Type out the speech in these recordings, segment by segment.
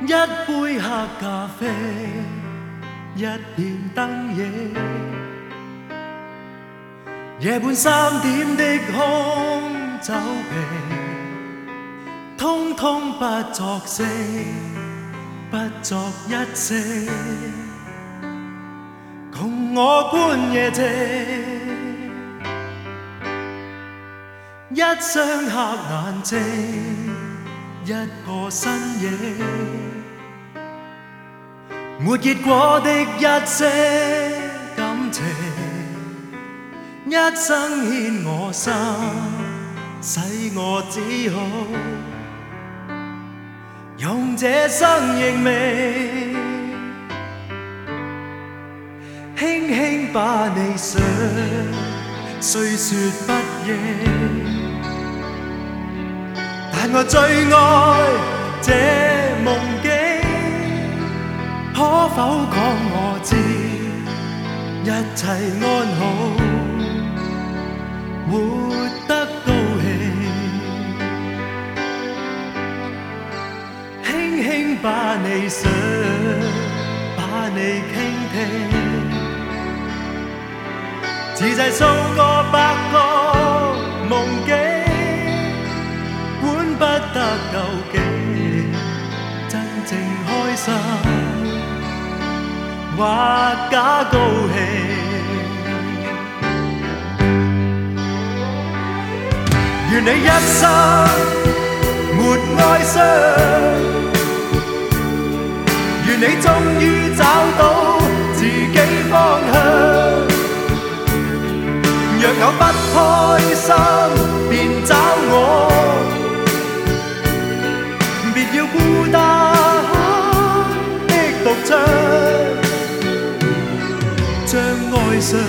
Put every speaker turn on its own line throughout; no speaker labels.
一杯黑咖啡，一片灯影，夜半3點的空酒瓶，通通不作聲，不作一聲，共我觀夜景，一雙黑眼睛，一個身影，沒結果的一些感情，一生牽我心，使我只好用這生認命，輕輕把你想，雖說不應，但我最愛這夢境，可否講我知，一切安好，活得高興，輕輕把你想，把你傾聽，自製數個百個夢境，管不得究竟真正開心或假高興。願你一生沒哀傷，願你終於找到自己方向。若有不開心，便找我，別要孤單的獨唱，將愛上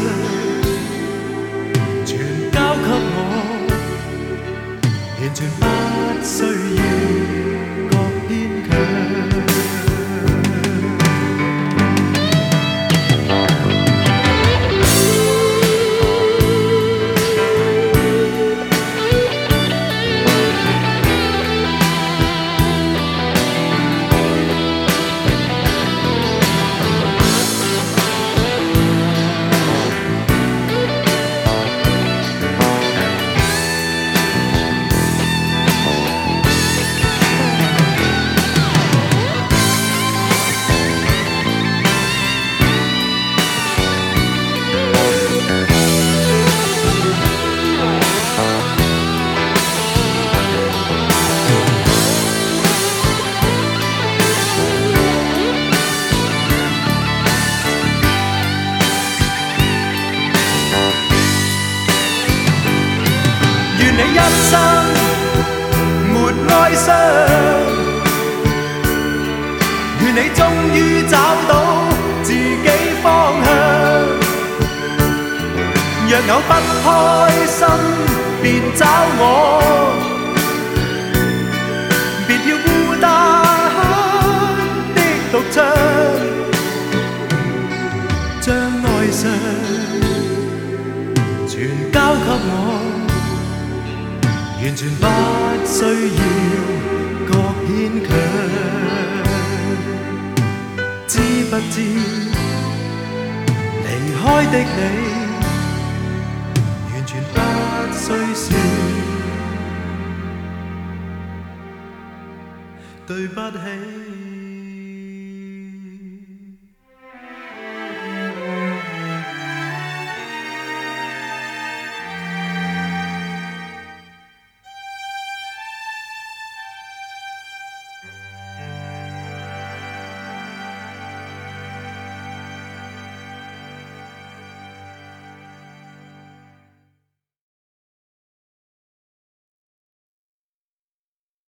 全交給我，完全不需要各牽強。你一生沒哀傷，願你終於找到自己方向。若有不開心，便找我，別要孤單的獨唱，將愛上全交給我。完全不需要各牽強，知不知離開的你，完全不需說對不起。